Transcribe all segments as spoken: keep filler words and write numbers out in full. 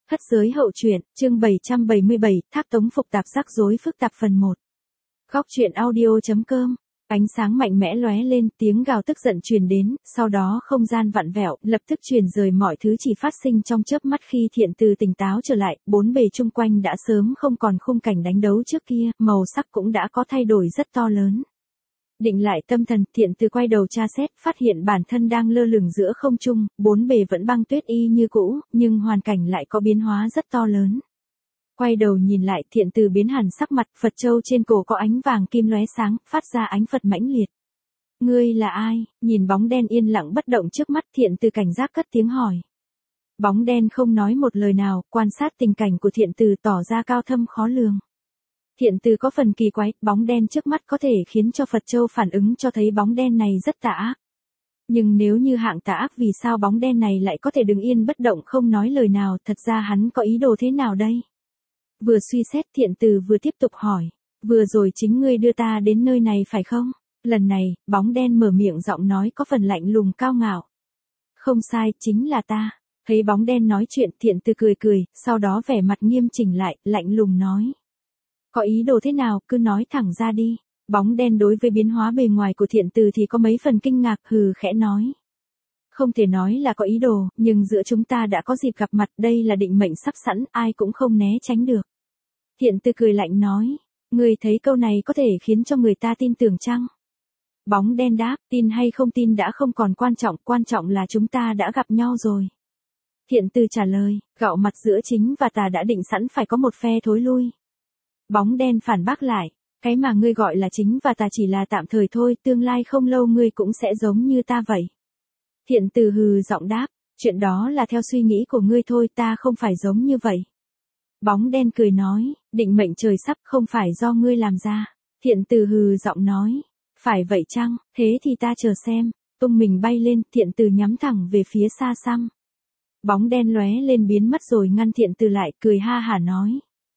Khất giới hậu truyện, chương bảy trăm bảy mươi bảy, thác tống phục tạp rắc rối phức tạp phần một. Góc truyện audio chấm com. Ánh sáng mạnh mẽ lóe lên, tiếng gào tức giận truyền đến, sau đó không gian vặn vẹo, lập tức truyền rời mọi thứ chỉ phát sinh trong chớp mắt khi Thiện Từ tỉnh táo trở lại, bốn bề chung quanh đã sớm không còn khung cảnh đánh đấu trước kia, màu sắc cũng đã có thay đổi rất to lớn. Định lại tâm thần, Thiện Từ quay đầu tra xét, phát hiện bản thân đang lơ lửng giữa không trung, bốn bề vẫn băng tuyết y như cũ, nhưng hoàn cảnh lại có biến hóa rất to lớn. Quay đầu nhìn lại, Thiện Từ biến hẳn sắc mặt, Phật châu trên cổ có ánh vàng kim lóe sáng, phát ra ánh Phật mãnh liệt. Ngươi là ai? Nhìn bóng đen yên lặng bất động trước mắt, Thiện Từ cảnh giác cất tiếng hỏi. Bóng đen không nói một lời nào, quan sát tình cảnh của Thiện Từ tỏ ra cao thâm khó lường. Thiện Từ có phần kỳ quái, bóng đen trước mắt có thể khiến cho Phật châu phản ứng cho thấy bóng đen này rất tà ác. Nhưng nếu như hạng tà ác, vì sao bóng đen này lại có thể đứng yên bất động không nói lời nào, thật ra hắn có ý đồ thế nào đây? Vừa suy xét, Thiện Từ vừa tiếp tục hỏi, vừa rồi chính ngươi đưa ta đến nơi này phải không? Lần này, bóng đen mở miệng, giọng nói có phần lạnh lùng cao ngạo. Không sai, chính là ta. Thấy bóng đen nói chuyện, Thiện Từ cười cười, sau đó vẻ mặt nghiêm chỉnh lại, lạnh lùng nói. Có ý đồ thế nào, cứ nói thẳng ra đi. Bóng đen đối với biến hóa bề ngoài của Thiện Từ thì có mấy phần kinh ngạc, hừ khẽ nói. Không thể nói là có ý đồ, nhưng giữa chúng ta đã có dịp gặp mặt, đây là định mệnh sắp sẵn, ai cũng không né tránh được. Thiện Từ cười lạnh nói, ngươi thấy câu này có thể khiến cho người ta tin tưởng chăng? Bóng đen đáp, tin hay không tin đã không còn quan trọng, quan trọng là chúng ta đã gặp nhau rồi. Thiện Từ trả lời, gạo mặt giữa chính và tà đã định sẵn phải có một phe thối lui. Bóng đen phản bác lại, cái mà ngươi gọi là chính và tà chỉ là tạm thời thôi, tương lai không lâu ngươi cũng sẽ giống như ta vậy. Thiện Từ hừ giọng đáp, chuyện đó là theo suy nghĩ của ngươi thôi, ta không phải giống như vậy. Bóng đen cười nói, định mệnh trời sắp không phải do ngươi làm ra. Thiện Từ hừ giọng nói, phải vậy chăng, thế thì ta chờ xem. Tung mình bay lên, Thiện Từ nhắm thẳng về phía xa xăm. Bóng đen lóe lên biến mất rồi ngăn Thiện Từ lại, cười ha hả nói.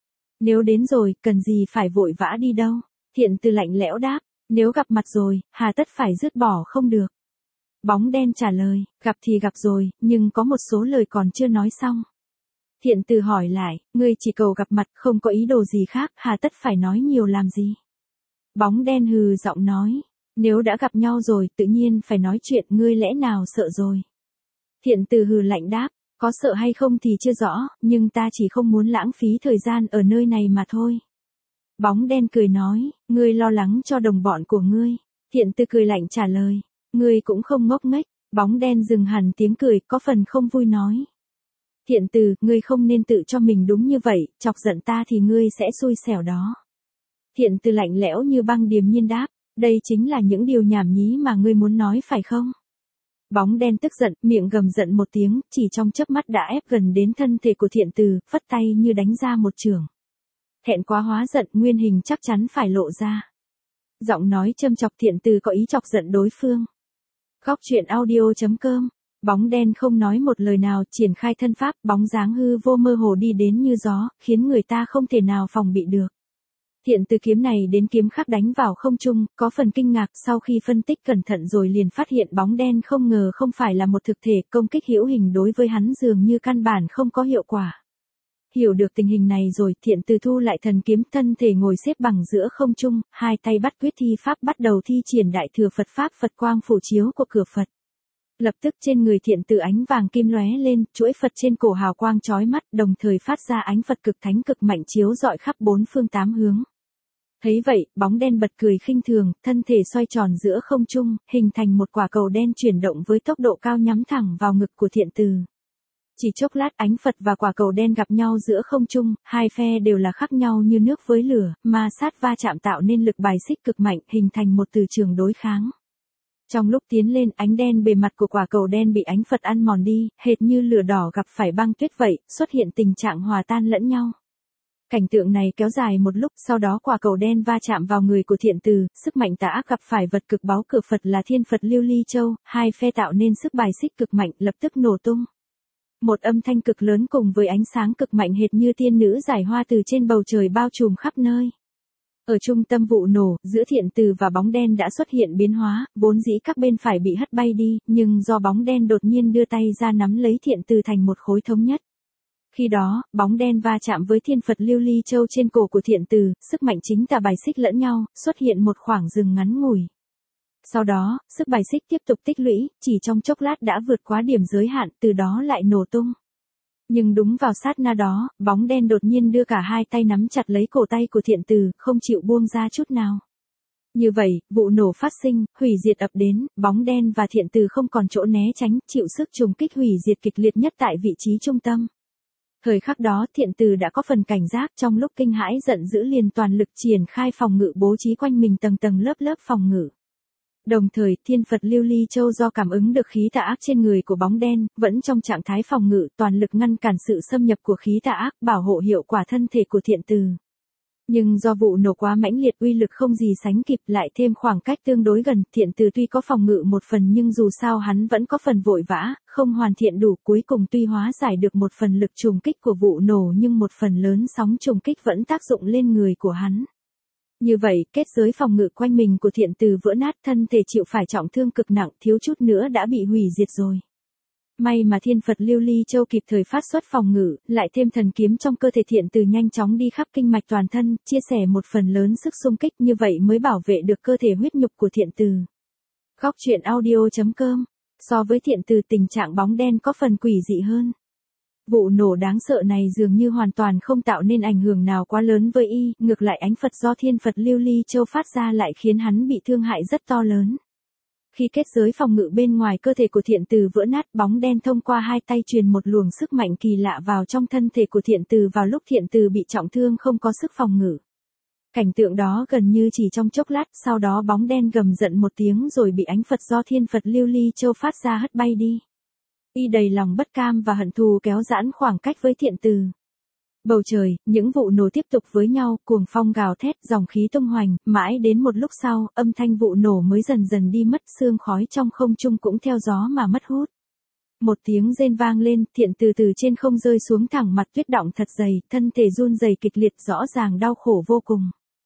Nếu đến rồi, cần gì phải vội vã đi đâu? Thiện Từ lạnh lẽo đáp, nếu gặp mặt rồi, hà tất phải dứt bỏ không được. Bóng đen trả lời, gặp thì gặp rồi, nhưng có một số lời còn chưa nói xong. Thiện Từ hỏi lại, ngươi chỉ cầu gặp mặt, không có ý đồ gì khác, hà tất phải nói nhiều làm gì? Bóng đen hừ giọng nói, nếu đã gặp nhau rồi, tự nhiên phải nói chuyện, ngươi lẽ nào sợ rồi? Thiện Từ hừ lạnh đáp, có sợ hay không thì chưa rõ, nhưng ta chỉ không muốn lãng phí thời gian ở nơi này mà thôi. Bóng đen cười nói, ngươi lo lắng cho đồng bọn của ngươi. Thiện Từ cười lạnh trả lời, ngươi cũng không ngốc nghếch. Bóng đen dừng hẳn tiếng cười, có phần không vui nói. Thiện Từ, ngươi không nên tự cho mình đúng như vậy, chọc giận ta thì ngươi sẽ xui xẻo đó. Thiện Từ lạnh lẽo như băng điềm nhiên đáp, đây chính là những điều nhảm nhí mà ngươi muốn nói phải không? Bóng đen tức giận, miệng gầm giận một tiếng, chỉ trong chớp mắt đã ép gần đến thân thể của Thiện Từ, phất tay như đánh ra một chưởng. Thẹn quá hóa giận, nguyên hình chắc chắn phải lộ ra. Giọng nói châm chọc, Thiện Từ có ý chọc giận đối phương. Góc truyện audio chấm com. Bóng đen không nói một lời nào, triển khai thân pháp, bóng dáng hư vô mơ hồ đi đến như gió, khiến người ta không thể nào phòng bị được. Thiện Từ kiếm này đến kiếm khác đánh vào không trung, có phần kinh ngạc, sau khi phân tích cẩn thận rồi liền phát hiện bóng đen không ngờ không phải là một thực thể, công kích hữu hình đối với hắn dường như căn bản không có hiệu quả. Hiểu được tình hình này rồi, Thiện Từ thu lại thần kiếm, thân thể ngồi xếp bằng giữa không trung, hai tay bắt quyết thi pháp, bắt đầu thi triển đại thừa Phật pháp, Phật quang phổ chiếu của cửa Phật. Lập tức trên người Thiện Từ ánh vàng kim lóe lên, chuỗi Phật trên cổ hào quang chói mắt, đồng thời phát ra ánh Phật cực thánh cực mạnh chiếu rọi khắp bốn phương tám hướng. Thấy vậy, bóng đen bật cười khinh thường, thân thể xoay tròn giữa không trung, hình thành một quả cầu đen chuyển động với tốc độ cao nhắm thẳng vào ngực của Thiện Từ. Chỉ chốc lát, ánh Phật và quả cầu đen gặp nhau giữa không trung, hai phe đều là khác nhau như nước với lửa, ma sát va chạm tạo nên lực bài xích cực mạnh, hình thành một từ trường đối kháng. Trong lúc tiến lên, ánh đen bề mặt của quả cầu đen bị ánh Phật ăn mòn đi, hệt như lửa đỏ gặp phải băng tuyết vậy, xuất hiện tình trạng hòa tan lẫn nhau. Cảnh tượng này kéo dài một lúc, sau đó quả cầu đen va chạm vào người của Thiện Từ, sức mạnh tà ác gặp phải vật cực báu cửa Phật là Thiên Phật Lưu Ly Châu, hai phe tạo nên sức bài xích cực mạnh, lập tức nổ tung. Một âm thanh cực lớn cùng với ánh sáng cực mạnh hệt như tiên nữ giải hoa từ trên bầu trời bao trùm khắp nơi. Ở trung tâm vụ nổ, giữa Thiện Từ và bóng đen đã xuất hiện biến hóa, vốn dĩ các bên phải bị hất bay đi, nhưng do bóng đen đột nhiên đưa tay ra nắm lấy Thiện Từ thành một khối thống nhất. Khi đó, bóng đen va chạm với thiên Phật Lưu Ly Châu trên cổ của Thiện Từ, sức mạnh chính tà bài xích lẫn nhau, xuất hiện một khoảng dừng ngắn ngủi. Sau đó, sức bài xích tiếp tục tích lũy, chỉ trong chốc lát đã vượt quá điểm giới hạn, từ đó lại nổ tung. Nhưng đúng vào sát na đó, bóng đen đột nhiên đưa cả hai tay nắm chặt lấy cổ tay của Thiện Từ, không chịu buông ra chút nào. Như vậy, vụ nổ phát sinh, hủy diệt ập đến, bóng đen và Thiện Từ không còn chỗ né tránh, chịu sức trùng kích hủy diệt kịch liệt nhất tại vị trí trung tâm. Thời khắc đó Thiện Từ đã có phần cảnh giác, trong lúc kinh hãi giận dữ liền toàn lực triển khai phòng ngự bố trí quanh mình tầng tầng lớp lớp phòng ngự. Đồng thời, thiên Phật Lưu Ly Châu do cảm ứng được khí tà ác trên người của bóng đen, vẫn trong trạng thái phòng ngự, toàn lực ngăn cản sự xâm nhập của khí tà ác, bảo hộ hiệu quả thân thể của Thiện Từ. Nhưng do vụ nổ quá mãnh liệt, uy lực không gì sánh kịp, lại thêm khoảng cách tương đối gần, Thiện Từ tuy có phòng ngự một phần nhưng dù sao hắn vẫn có phần vội vã, không hoàn thiện đủ, cuối cùng tuy hóa giải được một phần lực trùng kích của vụ nổ nhưng một phần lớn sóng trùng kích vẫn tác dụng lên người của hắn. Như vậy, kết giới phòng ngự quanh mình của Thiện Từ vỡ nát, thân thể chịu phải trọng thương cực nặng, thiếu chút nữa đã bị hủy diệt rồi. May mà thiên Phật Lưu Ly Châu kịp thời phát xuất phòng ngự, lại thêm thần kiếm trong cơ thể Thiện Từ nhanh chóng đi khắp kinh mạch toàn thân, chia sẻ một phần lớn sức xung kích, như vậy mới bảo vệ được cơ thể huyết nhục của Thiện Từ. Góc truyện audio chấm com. So với Thiện Từ, tình trạng bóng đen có phần quỷ dị hơn. Vụ nổ đáng sợ này dường như hoàn toàn không tạo nên ảnh hưởng nào quá lớn với y, ngược lại ánh Phật do thiên Phật Lưu Ly Châu phát ra lại khiến hắn bị thương hại rất to lớn. Khi kết giới phòng ngự bên ngoài cơ thể của Thiện Từ vỡ nát, bóng đen thông qua hai tay truyền một luồng sức mạnh kỳ lạ vào trong thân thể của Thiện Từ vào lúc Thiện Từ bị trọng thương không có sức phòng ngự. Cảnh tượng đó gần như chỉ trong chốc lát, sau đó bóng đen gầm giận một tiếng rồi bị ánh Phật do thiên Phật Lưu Ly Châu phát ra hất bay đi. Y đầy lòng bất cam và hận thù kéo giãn khoảng cách với Thiện Từ. Bầu trời, những vụ nổ tiếp tục với nhau, cuồng phong gào thét, dòng khí tung hoành, mãi đến một lúc sau, âm thanh vụ nổ mới dần dần đi mất, sương khói trong không trung cũng theo gió mà mất hút. Một tiếng rên vang lên, Thiện Từ từ trên không rơi xuống thẳng mặt tuyết đọng thật dày, thân thể run rẩy kịch liệt, rõ ràng đau khổ vô cùng.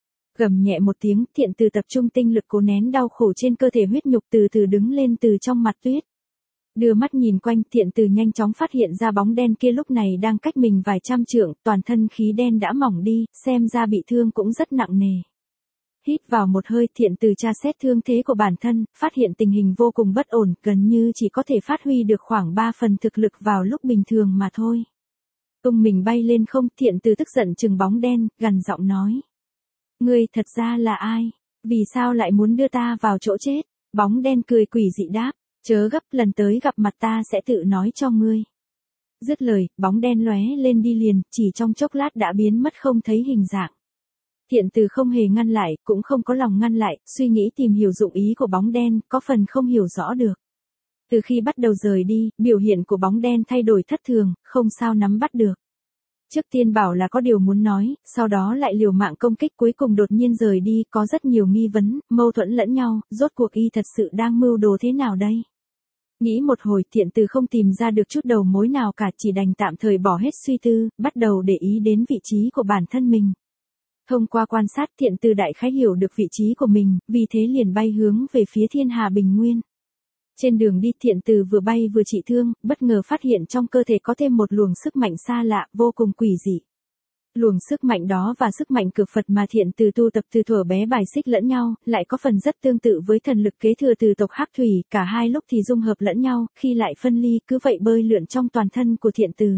Gầm nhẹ một tiếng, Thiện Từ tập trung tinh lực cố nén đau khổ trên cơ thể huyết nhục, từ từ đứng lên từ trong mặt tuyết. Đưa mắt nhìn quanh, Thiện Từ nhanh chóng phát hiện ra bóng đen kia lúc này đang cách mình vài trăm trượng, toàn thân khí đen đã mỏng đi, xem ra bị thương cũng rất nặng nề. Hít vào một hơi, Thiện Từ tra xét thương thế của bản thân, phát hiện tình hình vô cùng bất ổn, gần như chỉ có thể phát huy được khoảng ba phần thực lực vào lúc bình thường mà thôi. Tung mình bay lên không, Thiện Từ tức giận chừng bóng đen, gằn giọng nói. Ngươi thật ra là ai? Vì sao lại muốn đưa ta vào chỗ chết? Bóng đen cười quỷ dị đáp. Chớ gấp, lần tới gặp mặt ta sẽ tự nói cho ngươi. Dứt lời, bóng đen lóe lên đi liền, chỉ trong chốc lát đã biến mất không thấy hình dạng. Thiện Từ không hề ngăn lại, cũng không có lòng ngăn lại, suy nghĩ tìm hiểu dụng ý của bóng đen, có phần không hiểu rõ được. Từ khi bắt đầu rời đi, biểu hiện của bóng đen thay đổi thất thường, không sao nắm bắt được. Trước tiên bảo là có điều muốn nói, sau đó lại liều mạng công kích, cuối cùng đột nhiên rời đi, có rất nhiều nghi vấn, mâu thuẫn lẫn nhau, rốt cuộc y thật sự đang mưu đồ thế nào đây? Nghĩ một hồi, Thiện Từ không tìm ra được chút đầu mối nào cả, chỉ đành tạm thời bỏ hết suy tư, bắt đầu để ý đến vị trí của bản thân mình. Thông qua quan sát, Thiện Từ đại khái hiểu được vị trí của mình, vì thế liền bay hướng về phía Thiên Hà Bình Nguyên. Trên đường đi, Thiện Từ vừa bay vừa trị thương, bất ngờ phát hiện trong cơ thể có thêm một luồng sức mạnh xa lạ, vô cùng quỷ dị. Luồng sức mạnh đó và sức mạnh cực Phật mà Thiện Từ tu tập từ thuở bé bài xích lẫn nhau, lại có phần rất tương tự với thần lực kế thừa từ tộc Hắc Thủy, cả hai lúc thì dung hợp lẫn nhau, khi lại phân ly, cứ vậy bơi lượn trong toàn thân của Thiện Từ.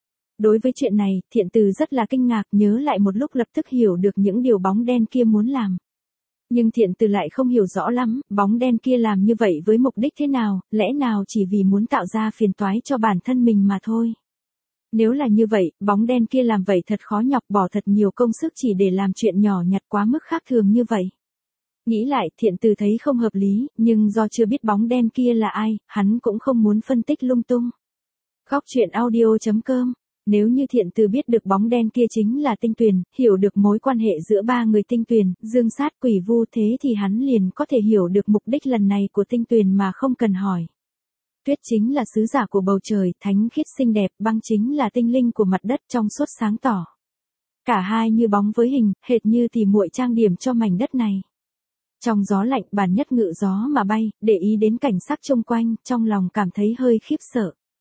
Đối với chuyện này, Thiện Từ rất là kinh ngạc, nhớ lại một lúc lập tức hiểu được những điều bóng đen kia muốn làm. Nhưng Thiện Từ lại không hiểu rõ lắm, bóng đen kia làm như vậy với mục đích thế nào, lẽ nào chỉ vì muốn tạo ra phiền toái cho bản thân mình mà thôi. Nếu là như vậy, bóng đen kia làm vậy thật khó nhọc, bỏ thật nhiều công sức chỉ để làm chuyện nhỏ nhặt quá mức khác thường như vậy. Nghĩ lại, Thiện Từ thấy không hợp lý, nhưng do chưa biết bóng đen kia là ai, hắn cũng không muốn phân tích lung tung. Góc truyện audio chấm com. Nếu như Thiện Từ biết được bóng đen kia chính là Tinh Tuyền, hiểu được mối quan hệ giữa ba người Tinh Tuyền, Dương Sát, Quỷ Vu, thế thì hắn liền có thể hiểu được mục đích lần này của Tinh Tuyền mà không cần hỏi. Tuyết chính là sứ giả của bầu trời, thánh khiết xinh đẹp, băng chính là tinh linh của mặt đất, trong suốt sáng tỏ. Cả hai như bóng với hình, hệt như tỉ muội trang điểm cho mảnh đất này. Trong gió lạnh, Bản Nhất ngự gió mà bay, để ý đến cảnh sắc xung quanh, trong lòng cảm thấy hơi khiếp sợ.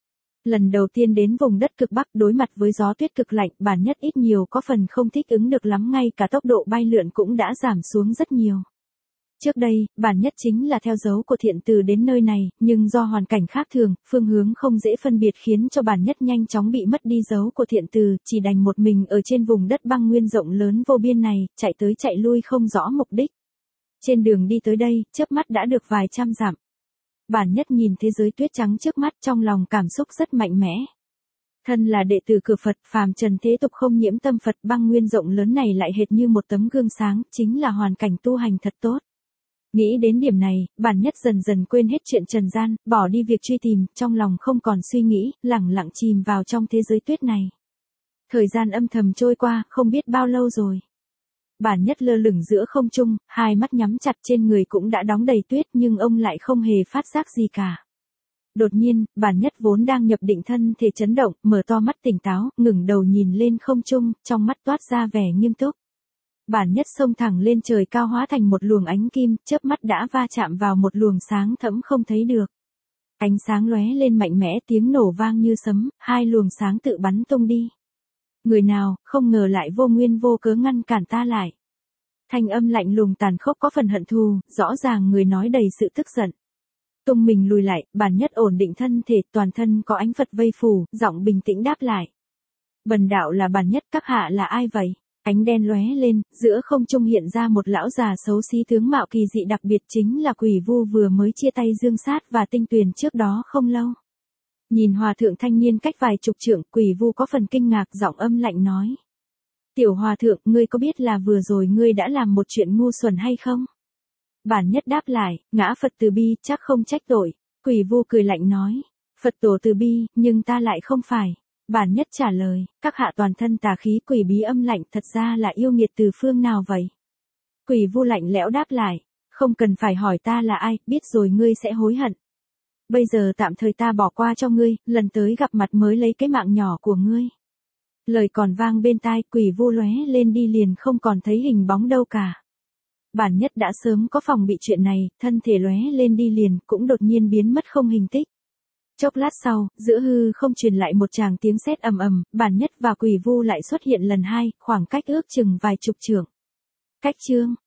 Lần đầu tiên đến vùng đất cực Bắc đối mặt với gió tuyết cực lạnh, bản nhất ít nhiều có phần không thích ứng được lắm, ngay cả tốc độ bay lượn cũng đã giảm xuống rất nhiều. Trước đây, bản nhất chính là theo dấu của Thiện Từ đến nơi này, nhưng do hoàn cảnh khác thường, phương hướng không dễ phân biệt khiến cho bản nhất nhanh chóng bị mất đi dấu của Thiện Từ, chỉ đành một mình ở trên vùng đất băng nguyên rộng lớn vô biên này, chạy tới chạy lui không rõ mục đích. Trên đường đi tới đây, chớp mắt đã được vài trăm dặm. Bản nhất nhìn thế giới tuyết trắng trước mắt, trong lòng cảm xúc rất mạnh mẽ. Thân là đệ tử cửa Phật, phàm trần thế tục không nhiễm tâm Phật, băng nguyên rộng lớn này lại hệt như một tấm gương sáng, chính là hoàn cảnh tu hành thật tốt. Nghĩ đến điểm này, bản nhất dần dần quên hết chuyện trần gian, bỏ đi việc truy tìm, trong lòng không còn suy nghĩ, lẳng lặng chìm vào trong thế giới tuyết này. Thời gian âm thầm trôi qua, không biết bao lâu rồi. Bản nhất lơ lửng giữa không trung, hai mắt nhắm chặt, trên người cũng đã đóng đầy tuyết, nhưng ông lại không hề phát giác gì cả. Đột nhiên, bản nhất vốn đang nhập định thân thể chấn động, mở to mắt tỉnh táo, ngẩng đầu nhìn lên không trung, trong mắt toát ra vẻ nghiêm túc. Bản nhất xông thẳng lên trời cao, hóa thành một luồng ánh kim, chớp mắt đã va chạm vào một luồng sáng thẫm không thấy được. Ánh sáng lóe lên mạnh mẽ, tiếng nổ vang như sấm, hai luồng sáng tự bắn tung đi. Người nào, không ngờ lại vô nguyên vô cớ ngăn cản ta lại. Thanh âm lạnh lùng tàn khốc có phần hận thù, rõ ràng người nói đầy sự tức giận. Tung mình lùi lại, bản nhất ổn định thân thể, toàn thân có ánh Phật vây phủ, giọng bình tĩnh đáp lại. Bần đạo là bản nhất, các hạ là ai vậy? Ánh đen lóe lên, giữa không trung hiện ra một lão già xấu xí, tướng mạo kỳ dị đặc biệt, chính là Quỷ Vu vừa mới chia tay Dương Sát và Tinh Tuyền trước đó không lâu. Nhìn hòa thượng thanh niên cách vài chục trượng, Quỷ Vu có phần kinh ngạc, giọng âm lạnh nói. Tiểu hòa thượng, ngươi có biết là vừa rồi ngươi đã làm một chuyện ngu xuẩn hay không? Bản nhất đáp lại, ngã Phật từ bi, chắc không trách tội. Quỷ Vu cười lạnh nói. Phật tổ từ bi, nhưng ta lại không phải. Bản nhất trả lời, các hạ toàn thân tà khí, quỷ bí âm lạnh, thật ra là yêu nghiệt từ phương nào vậy? Quỷ Vu lạnh lẽo đáp lại, không cần phải hỏi ta là ai, biết rồi ngươi sẽ hối hận. Bây giờ tạm thời ta bỏ qua cho ngươi, lần tới gặp mặt mới lấy cái mạng nhỏ của ngươi. Lời còn vang bên tai, Quỷ Vu lóe lên đi liền không còn thấy hình bóng đâu cả. Bản nhất đã sớm có phòng bị chuyện này, thân thể lóe lên đi liền, cũng đột nhiên biến mất không hình tích. Chốc lát sau, giữa hư không truyền lại một tràng tiếng sét ầm ầm, bản nhất và Quỷ Vu lại xuất hiện lần hai, khoảng cách ước chừng vài chục trượng. Cách chương